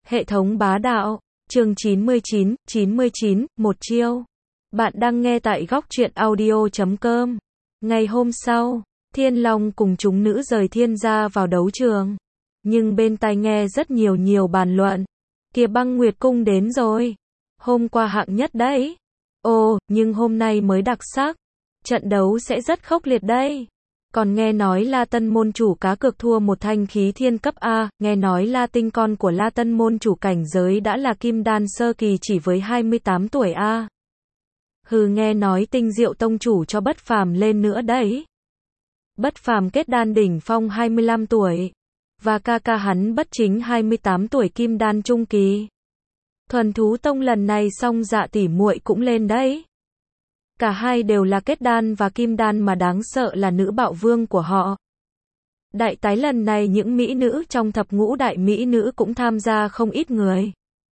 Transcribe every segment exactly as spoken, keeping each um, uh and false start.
Hệ thống bá đạo, chương chín mươi chín, chín mươi chín, một chiêu. Bạn đang nghe tại góc truyện audio chấm com. Ngày hôm sau, Thiên Long cùng chúng nữ rời Thiên gia vào đấu trường. Nhưng bên tai nghe rất nhiều nhiều bàn luận. Kìa Băng Nguyệt Cung đến rồi. Hôm qua hạng nhất đấy. Ồ, nhưng hôm nay mới đặc sắc. Trận đấu sẽ rất khốc liệt đây. Còn nghe nói La Tân môn chủ cá cược thua một thanh khí thiên cấp A, nghe nói La Tinh con của La Tân môn chủ cảnh giới đã là kim đan sơ kỳ chỉ với hai mươi tám tuổi A. Hừ, nghe nói Tinh Diệu tông chủ cho Bất Phàm lên nữa đấy. Bất Phàm kết đan đỉnh phong hai mươi lăm tuổi. Và ca ca hắn Bất Chính hai mươi tám tuổi kim đan trung kỳ. Thuần thú tông lần này xong Dạ tỷ muội cũng lên đấy. Cả hai đều là kết đan và kim đan mà đáng sợ là nữ bạo vương của họ. Đại tái lần này những mỹ nữ trong thập ngũ đại mỹ nữ cũng tham gia không ít người.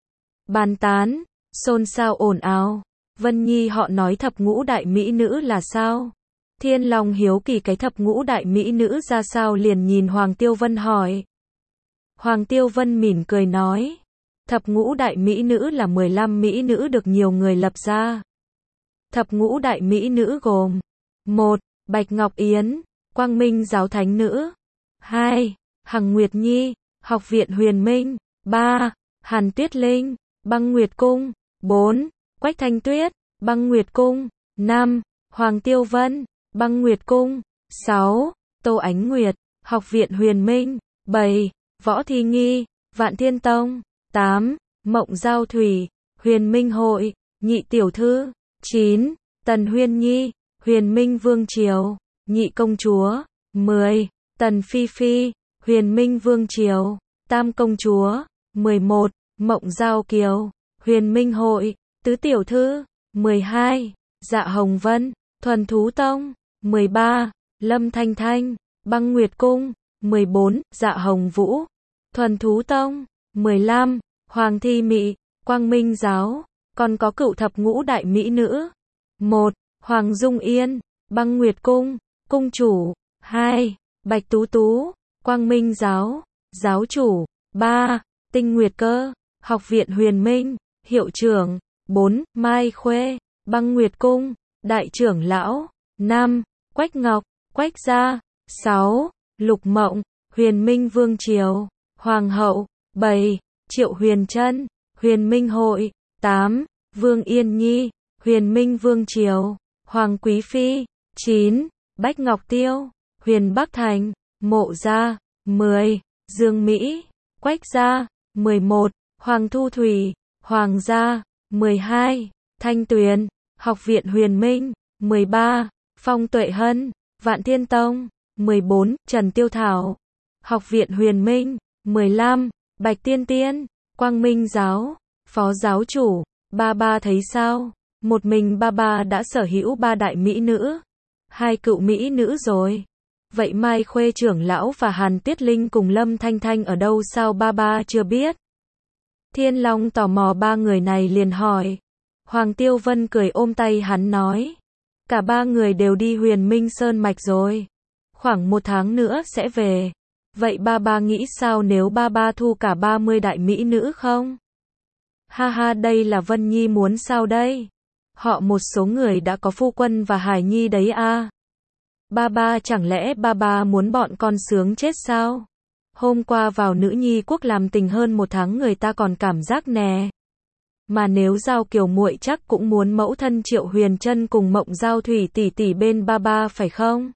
Bàn tán, xôn xao ồn ào. Vân Nhi họ nói thập ngũ đại mỹ nữ là sao? Thiên Long hiếu kỳ cái thập ngũ đại mỹ nữ ra sao liền nhìn Hoàng Tiêu Vân hỏi. Hoàng Tiêu Vân mỉm cười nói. Thập ngũ đại mỹ nữ là mười lăm mỹ nữ được nhiều người lập ra. Thập ngũ đại mỹ nữ gồm: một. Bạch Ngọc Yến, Quang Minh giáo thánh nữ. hai. Hằng Nguyệt Nhi, Học viện Huyền Minh. ba. Hàn Tuyết Linh, Băng Nguyệt Cung. bốn. Quách Thanh Tuyết, Băng Nguyệt Cung. năm. Hoàng Tiêu Vân, Băng Nguyệt Cung. sáu. Tô Ánh Nguyệt, Học viện Huyền Minh. bảy. Võ Thi Nghi, Vạn Thiên Tông. tám. Mộng Giao Thủy, Huyền Minh Hội, Nhị Tiểu Thư. chín. Tần Huyên Nhi, Huyền Minh Vương Triều, Nhị Công Chúa. mười. Tần Phi Phi, Huyền Minh Vương Triều, Tam Công Chúa. mười một. Mộng Giao Kiều, Huyền Minh Hội, Tứ Tiểu Thư. mười hai. Dạ Hồng Vân, Thuần Thú Tông. mười ba. Lâm Thanh Thanh, Băng Nguyệt Cung. mười bốn. Dạ Hồng Vũ, Thuần Thú Tông. mười lăm. Hoàng Thi Mị, Quang Minh Giáo. Còn có cựu thập ngũ đại mỹ nữ. một. Hoàng Dung Yên, Băng Nguyệt Cung, Cung chủ. hai. Bạch Tú Tú, Quang Minh Giáo, Giáo chủ. ba. Tinh Nguyệt Cơ, Học viện Huyền Minh, Hiệu trưởng. bốn. Mai Khuê, Băng Nguyệt Cung, Đại trưởng lão. năm. Quách Ngọc, Quách Gia. sáu. Lục Mộng, Huyền Minh Vương Triều, Hoàng hậu. bảy. Triệu Huyền Trân, Huyền Minh Hội. tám. Vương Yên Nhi, Huyền Minh Vương Triều, Hoàng Quý Phi. chín. Bách Ngọc Tiêu, Huyền Bắc Thành, Mộ Gia. mười. Dương Mỹ, Quách Gia. mười một. Hoàng Thu Thủy, Hoàng Gia. mười hai. Thanh Tuyền, Học viện Huyền Minh. mười ba. Phong Tuệ Hân, Vạn Thiên Tông. mười bốn. Trần Tiêu Thảo, Học viện Huyền Minh. mười lăm. Bạch Tiên Tiên, Quang Minh Giáo, Phó Giáo chủ. Ba ba thấy sao? Một mình ba ba đã sở hữu ba đại mỹ nữ, hai cựu mỹ nữ rồi. Vậy Mai Khuê trưởng lão và Hàn Tuyết Linh cùng Lâm Thanh Thanh ở đâu sao ba ba chưa biết? Thiên Long tò mò ba người này liền hỏi. Hoàng Tiêu Vân cười ôm tay hắn nói. Cả ba người đều đi Huyền Minh Sơn Mạch rồi. Khoảng một tháng nữa sẽ về. Vậy ba ba nghĩ sao nếu ba ba thu cả ba mươi đại mỹ nữ không? Ha ha, đây là Vân Nhi muốn sao đây? Họ một số người đã có phu quân và hài nhi đấy à? Ba ba chẳng lẽ ba ba muốn bọn con sướng chết sao? Hôm qua vào Nữ Nhi Quốc làm tình hơn một tháng người ta còn cảm giác nè. Mà nếu Giao Kiều muội chắc cũng muốn mẫu thân Triệu Huyền Trân cùng Mộng Giao Thủy tỷ tỷ bên ba ba phải không?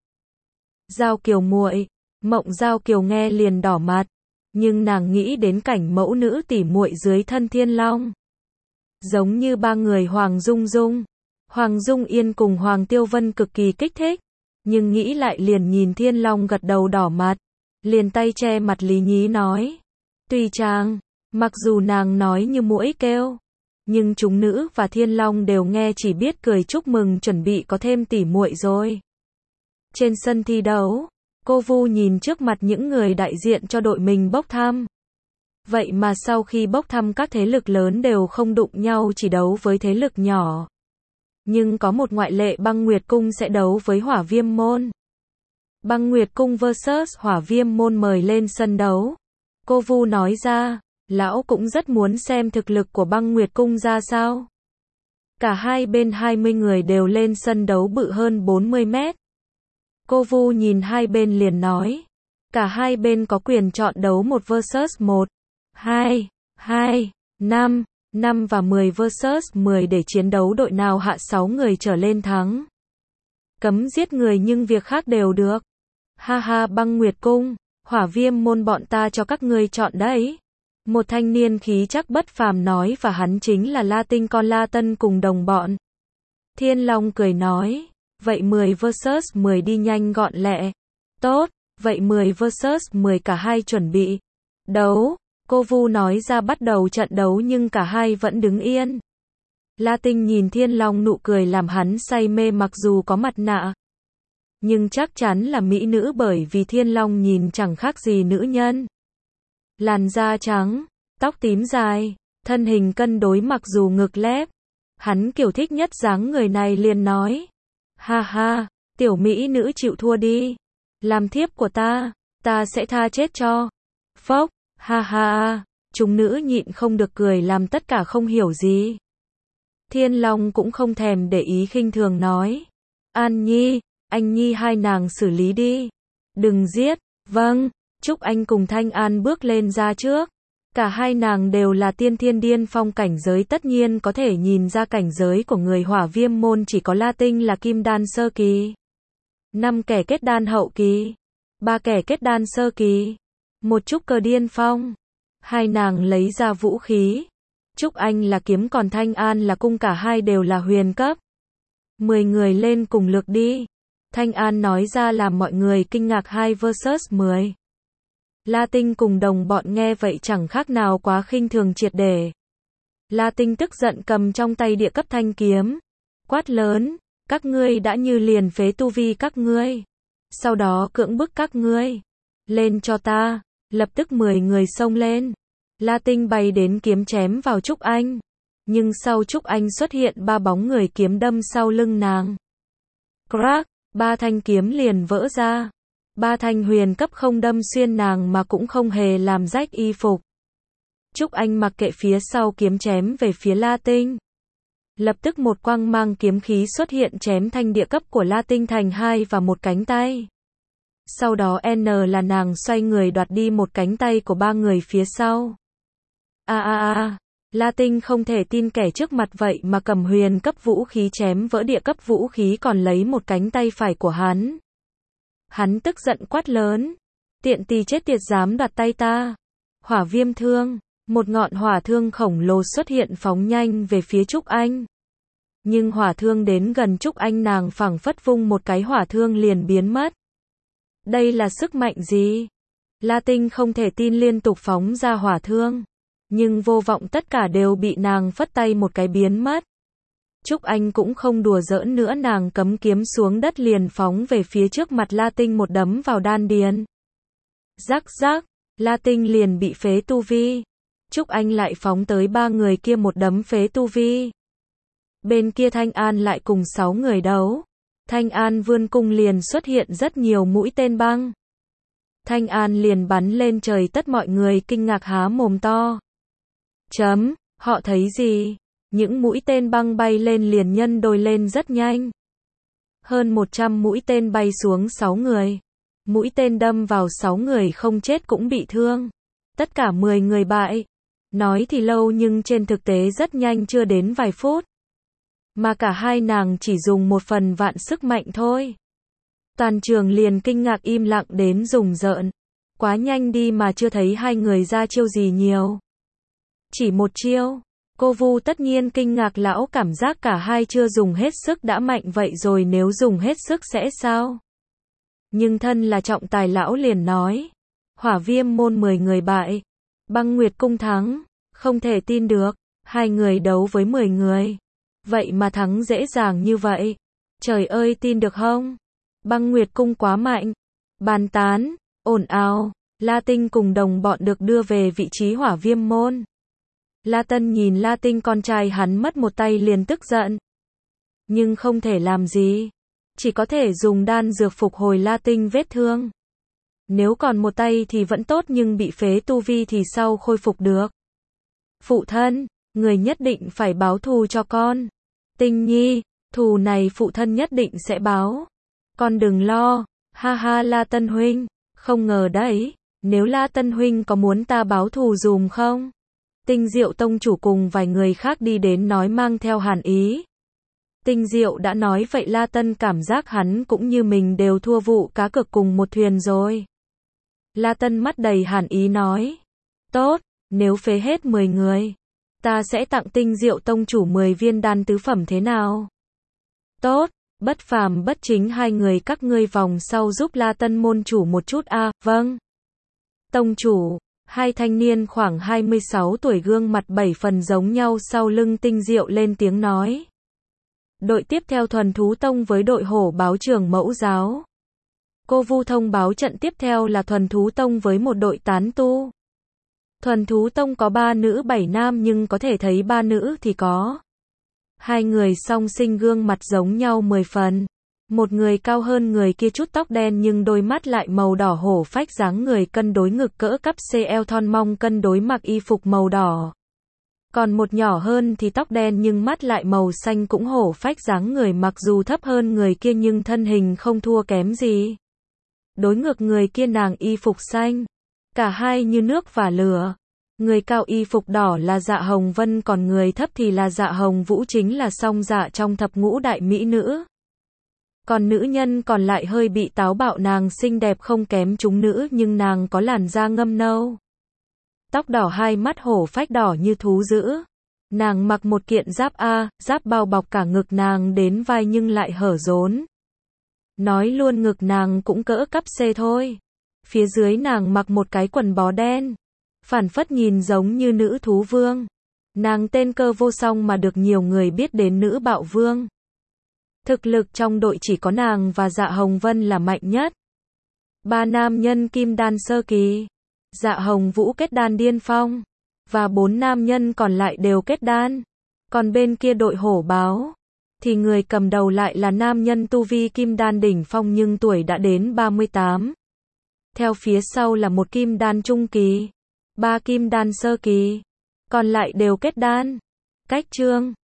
Giao Kiều muội, Mộng Giao Kiều nghe liền đỏ mặt. Nhưng nàng nghĩ đến cảnh mẫu nữ tỷ muội dưới thân Thiên Long. Giống như ba người Hoàng Dung Dung, Hoàng Dung Yên cùng Hoàng Tiêu Vân cực kỳ kích thích. Nhưng nghĩ lại liền nhìn Thiên Long gật đầu đỏ mặt. Liền tay che mặt lý nhí nói. Tùy chàng, mặc dù nàng nói như muỗi kêu. Nhưng chúng nữ và Thiên Long đều nghe chỉ biết cười chúc mừng chuẩn bị có thêm tỷ muội rồi. Trên sân thi đấu, cô Vu nhìn trước mặt những người đại diện cho đội mình bốc thăm. Vậy mà sau khi bốc thăm các thế lực lớn đều không đụng nhau chỉ đấu với thế lực nhỏ. Nhưng có một ngoại lệ, Băng Nguyệt Cung sẽ đấu với Hỏa Viêm Môn. Băng Nguyệt Cung versus Hỏa Viêm Môn mời lên sân đấu. Cô Vu nói ra. Lão cũng rất muốn xem thực lực của Băng Nguyệt Cung ra sao. Cả hai bên hai mươi người đều lên sân đấu bự hơn bốn mươi mét. Cô Vu nhìn hai bên liền nói. Cả hai bên có quyền chọn đấu một versus một, hai, hai, năm, năm và mười versus mười để chiến đấu đội nào hạ sáu người trở lên thắng. Cấm giết người nhưng việc khác đều được. Ha ha, Băng Nguyệt Cung, Hỏa Viêm môn bọn ta cho các ngươi chọn đấy. Một thanh niên khí chắc bất phàm nói và hắn chính là La Tinh con La Tân cùng đồng bọn. Thiên Long cười nói, vậy mười versus mười đi nhanh gọn lẹ. Tốt, vậy mười versus mười cả hai chuẩn bị. Đấu, cô Vu nói ra bắt đầu trận đấu nhưng cả hai vẫn đứng yên. La Tinh nhìn Thiên Long nụ cười làm hắn say mê mặc dù có mặt nạ. Nhưng chắc chắn là mỹ nữ bởi vì Thiên Long nhìn chẳng khác gì nữ nhân. Làn da trắng, tóc tím dài, thân hình cân đối mặc dù ngực lép. Hắn kiểu thích nhất dáng người này liền nói. Ha ha, tiểu mỹ nữ chịu thua đi. Làm thiếp của ta, ta sẽ tha chết cho. Phốc, ha ha, chúng nữ nhịn không được cười làm tất cả không hiểu gì. Thiên Long cũng không thèm để ý khinh thường nói. An Nhi, anh Nhi hai nàng xử lý đi. Đừng giết, vâng. Trúc Anh cùng Thanh An bước lên ra trước. Cả hai nàng đều là tiên thiên điên phong cảnh giới tất nhiên có thể nhìn ra cảnh giới của người Hỏa Viêm môn chỉ có La Tinh là kim đan sơ kỳ. Năm kẻ kết đan hậu kỳ. Ba kẻ kết đan sơ kỳ. Một trúc cơ điên phong. Hai nàng lấy ra vũ khí. Trúc Anh là kiếm còn Thanh An là cung cả hai đều là huyền cấp. Mười người lên cùng lượt đi. Thanh An nói ra làm mọi người kinh ngạc hai versus mười. La Tinh cùng đồng bọn nghe vậy chẳng khác nào quá khinh thường triệt để. La Tinh tức giận cầm trong tay địa cấp thanh kiếm. Quát lớn, các ngươi đã như liền phế tu vi các ngươi. Sau đó cưỡng bức các ngươi. Lên cho ta, lập tức mười người xông lên. La Tinh bay đến kiếm chém vào Trúc Anh. Nhưng sau Trúc Anh xuất hiện ba bóng người kiếm đâm sau lưng nàng. Crack, ba thanh kiếm liền vỡ ra. Ba thanh huyền cấp không đâm xuyên nàng mà cũng không hề làm rách y phục. Trúc Anh mặc kệ phía sau kiếm chém về phía La Tinh. Lập tức một quang mang kiếm khí xuất hiện chém thanh địa cấp của La Tinh thành hai và một cánh tay. Sau đó N là nàng xoay người đoạt đi một cánh tay của ba người phía sau. A a a, La Tinh không thể tin kẻ trước mặt vậy mà cầm huyền cấp vũ khí chém vỡ địa cấp vũ khí còn lấy một cánh tay phải của hắn. Hắn tức giận quát lớn. Tiện tì chết tiệt dám đoạt tay ta. Hỏa viêm thương. Một ngọn hỏa thương khổng lồ xuất hiện phóng nhanh về phía Trúc Anh. Nhưng hỏa thương đến gần Trúc Anh nàng phảng phất vung một cái hỏa thương liền biến mất. Đây là sức mạnh gì? La Tinh không thể tin liên tục phóng ra hỏa thương. Nhưng vô vọng tất cả đều bị nàng phất tay một cái biến mất. Trúc Anh cũng không đùa giỡn nữa nàng cấm kiếm xuống đất liền phóng về phía trước mặt La Tinh một đấm vào đan điền. Rắc rắc, La Tinh liền bị phế tu vi. Trúc Anh lại phóng tới ba người kia một đấm phế tu vi. Bên kia Thanh An lại cùng sáu người đấu. Thanh An vươn cung liền xuất hiện rất nhiều mũi tên băng. Thanh An liền bắn lên trời tất mọi người kinh ngạc há mồm to. Chấm, họ thấy gì? Những mũi tên băng bay lên liền nhân đôi lên rất nhanh. Hơn một trăm mũi tên bay xuống sáu người. Mũi tên đâm vào sáu người không chết cũng bị thương. Tất cả mười người bại. Nói thì lâu nhưng trên thực tế rất nhanh chưa đến vài phút. Mà cả hai nàng chỉ dùng một phần vạn sức mạnh thôi. Toàn trường liền kinh ngạc im lặng đến rùng rợn. Quá nhanh đi mà chưa thấy hai người ra chiêu gì nhiều. Chỉ một chiêu. Cô Vu tất nhiên kinh ngạc lão cảm giác cả hai chưa dùng hết sức đã mạnh vậy rồi nếu dùng hết sức sẽ sao? Nhưng thân là trọng tài lão liền nói. Hỏa viêm môn mười người bại. Băng Nguyệt Cung thắng. Không thể tin được. Hai người đấu với mười người. Vậy mà thắng dễ dàng như vậy. Trời ơi tin được không? Băng Nguyệt Cung quá mạnh. Bàn tán. Ồn ào. La Tinh cùng đồng bọn được đưa về vị trí hỏa viêm môn. La Tân nhìn La Tinh con trai hắn mất một tay liền tức giận. Nhưng không thể làm gì. Chỉ có thể dùng đan dược phục hồi La Tinh vết thương. Nếu còn một tay thì vẫn tốt nhưng bị phế tu vi thì sao khôi phục được? Phụ thân, người nhất định phải báo thù cho con. Tinh Nhi, thù này phụ thân nhất định sẽ báo. Con đừng lo, ha ha La Tân huynh, không ngờ đấy, nếu La Tân huynh có muốn ta báo thù dùm không? Tinh Diệu tông chủ cùng vài người khác đi đến nói mang theo hàn ý. Tinh Diệu đã nói vậy La Tân cảm giác hắn cũng như mình đều thua vụ cá cược cùng một thuyền rồi. La Tân mắt đầy hàn ý nói. Tốt, nếu phế hết mười người, ta sẽ tặng Tinh Diệu tông chủ mười viên đan tứ phẩm thế nào? Tốt, Bất Phàm Bất Chính hai người các ngươi vòng sau giúp La Tân môn chủ một chút a, à, vâng. Tông chủ, hai thanh niên khoảng hai mươi sáu tuổi gương mặt bảy phần giống nhau sau lưng Tinh Diệu lên tiếng nói. Đội tiếp theo Thuần Thú Tông với đội hổ báo trưởng mẫu giáo. Cô Vu thông báo trận tiếp theo là Thuần Thú Tông với một đội tán tu. Thuần Thú Tông có ba nữ bảy nam nhưng có thể thấy ba nữ thì có. Hai người song sinh gương mặt giống nhau mười phần. Một người cao hơn người kia chút tóc đen nhưng đôi mắt lại màu đỏ hổ phách dáng người cân đối ngực cỡ cắp xê eo thon mong cân đối mặc y phục màu đỏ. Còn một nhỏ hơn thì tóc đen nhưng mắt lại màu xanh cũng hổ phách dáng người mặc dù thấp hơn người kia nhưng thân hình không thua kém gì. Đối ngược người kia nàng y phục xanh. Cả hai như nước và lửa. Người cao y phục đỏ là Dạ Hồng Vân còn người thấp thì là Dạ Hồng Vũ chính là song dạ trong thập ngũ đại mỹ nữ. Còn nữ nhân còn lại hơi bị táo bạo nàng xinh đẹp không kém chúng nữ nhưng nàng có làn da ngâm nâu. Tóc đỏ hai mắt hổ phách đỏ như thú dữ. Nàng mặc một kiện giáp A, giáp bao bọc cả ngực nàng đến vai nhưng lại hở rốn. Nói luôn ngực nàng cũng cỡ cắp C thôi. Phía dưới nàng mặc một cái quần bó đen. Phản phất nhìn giống như nữ thú vương. Nàng tên Cơ Vô Song mà được nhiều người biết đến nữ bạo vương. Thực lực trong đội chỉ có nàng và Dạ Hồng Vân là mạnh nhất. Ba nam nhân kim đan sơ kỳ. Dạ Hồng Vũ kết đan điên phong. Và bốn nam nhân còn lại đều kết đan. Còn bên kia đội hổ báo. Thì người cầm đầu lại là nam nhân tu vi kim đan đỉnh phong nhưng tuổi đã đến ba mươi tám. Theo phía sau là một kim đan trung kỳ. Ba kim đan sơ kỳ. Còn lại đều kết đan. Cách chương